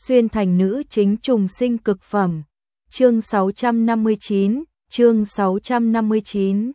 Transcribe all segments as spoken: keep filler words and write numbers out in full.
xuyên thành nữ chính trùng sinh cực phẩm. Chương sáu trăm năm mươi chín, chương sáu trăm năm mươi chín.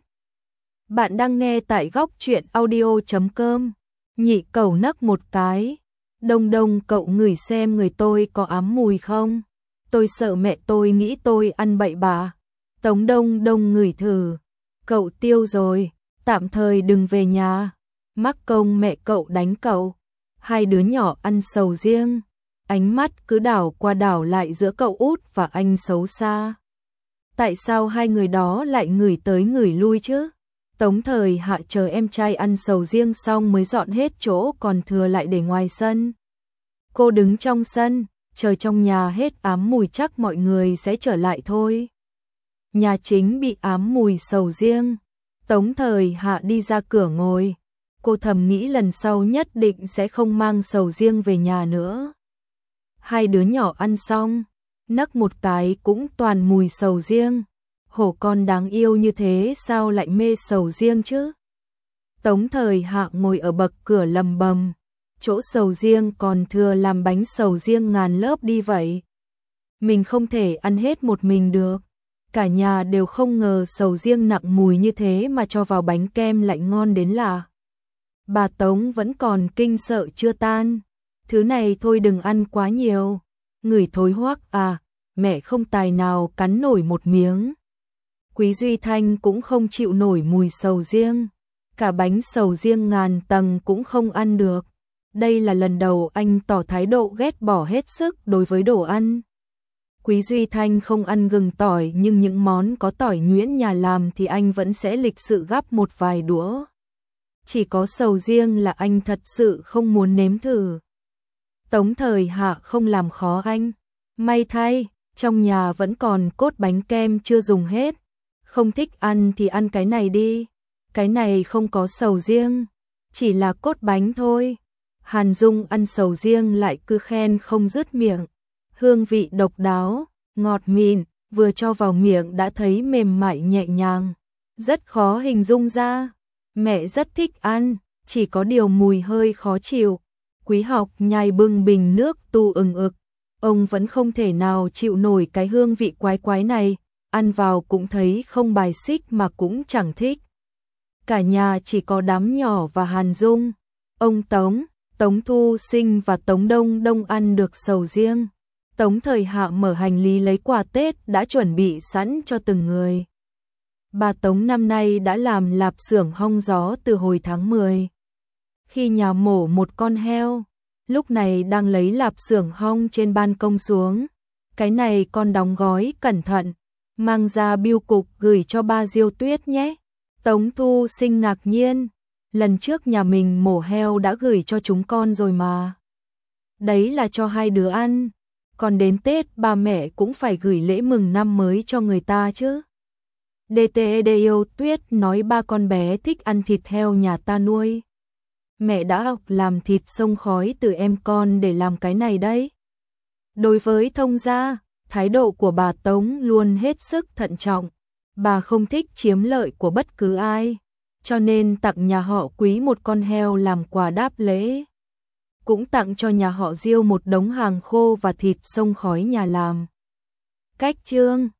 Bạn đang nghe tại góc truyện audio chấm com. Nhị cẩu nấc một cái. Đông Đông, cậu ngửi xem người tôi có ám mùi không? Tôi sợ mẹ tôi nghĩ tôi ăn bậy bạ. Tống Đông Đông ngửi thử. Cậu tiêu rồi, tạm thời đừng về nhà. Mắc công mẹ cậu đánh cậu. Hai đứa nhỏ ăn sầu riêng. Ánh mắt cứ đảo qua đảo lại giữa cậu út và anh xấu xa. Tại sao hai người đó lại ngửi tới ngửi lui chứ? Tống Thời Hạ chờ em trai ăn sầu riêng xong mới dọn hết chỗ còn thừa lại để ngoài sân. Cô đứng trong sân, chờ trong nhà hết ám mùi chắc mọi người sẽ trở lại thôi. Nhà chính bị ám mùi sầu riêng. Tống Thời Hạ đi ra cửa ngồi. Cô thầm nghĩ lần sau nhất định sẽ không mang sầu riêng về nhà nữa. Hai đứa nhỏ ăn xong, nấc một cái cũng toàn mùi sầu riêng. Hổ con đáng yêu như thế sao lại mê sầu riêng chứ? Tống Thời Hạ ngồi ở bậc cửa lầm bầm. Chỗ sầu riêng còn thừa làm bánh sầu riêng ngàn lớp đi vậy. Mình không thể ăn hết một mình được. Cả nhà đều không ngờ sầu riêng nặng mùi như thế mà cho vào bánh kem lại ngon đến lạ. Bà Tống vẫn còn kinh sợ chưa tan. Thứ này thôi đừng ăn quá nhiều. Ngửi thối hoắc à, mẹ không tài nào cắn nổi một miếng. Quý Duy Thanh cũng không chịu nổi mùi sầu riêng. Cả bánh sầu riêng ngàn tầng cũng không ăn được. Đây là lần đầu anh tỏ thái độ ghét bỏ hết sức đối với đồ ăn. Quý Duy Thanh không ăn gừng tỏi nhưng những món có tỏi nhuyễn nhà làm thì anh vẫn sẽ lịch sự gắp một vài đũa. Chỉ có sầu riêng là anh thật sự không muốn nếm thử. Tống Thời Hạ không làm khó anh. May thay, trong nhà vẫn còn cốt bánh kem chưa dùng hết. Không thích ăn thì ăn cái này đi. Cái này không có sầu riêng, chỉ là cốt bánh thôi. Hàn Dung ăn sầu riêng lại cứ khen không dứt miệng. Hương vị độc đáo, ngọt mịn, vừa cho vào miệng đã thấy mềm mại nhẹ nhàng. Rất khó hình dung ra. Mẹ rất thích ăn, chỉ có điều mùi hơi khó chịu. Quý Học nhai bưng bình nước tu ừng ực. Ông vẫn không thể nào chịu nổi cái hương vị quái quái này. Ăn vào cũng thấy không bài xích mà cũng chẳng thích. Cả nhà chỉ có đám nhỏ và Hàn Dung. Ông Tống, Tống Thu Sinh và Tống Đông Đông ăn được sầu riêng. Tống Thời Hạ mở hành lý lấy quà Tết đã chuẩn bị sẵn cho từng người. Bà Tống năm nay đã làm lạp xưởng hong gió từ hồi tháng mười. Khi nhà mổ một con heo, lúc này đang lấy lạp xưởng hong trên ban công xuống. Cái này con đóng gói cẩn thận, mang ra bưu cục gửi cho ba Diêu Tuyết nhé. Tống Thu Sinh ngạc nhiên, lần trước nhà mình mổ heo đã gửi cho chúng con rồi mà. Đấy là cho hai đứa ăn, còn đến Tết ba mẹ cũng phải gửi lễ mừng năm mới cho người ta chứ. đê tê e Diêu Tuyết nói ba con bé thích ăn thịt heo nhà ta nuôi. Mẹ đã học làm thịt xông khói từ em con để làm cái này đấy. Đối với thông gia, thái độ của bà Tống luôn hết sức thận trọng. Bà không thích chiếm lợi của bất cứ ai, cho nên tặng nhà họ Quý một con heo làm quà đáp lễ. Cũng tặng cho nhà họ Diêu một đống hàng khô và thịt xông khói nhà làm. Cách chương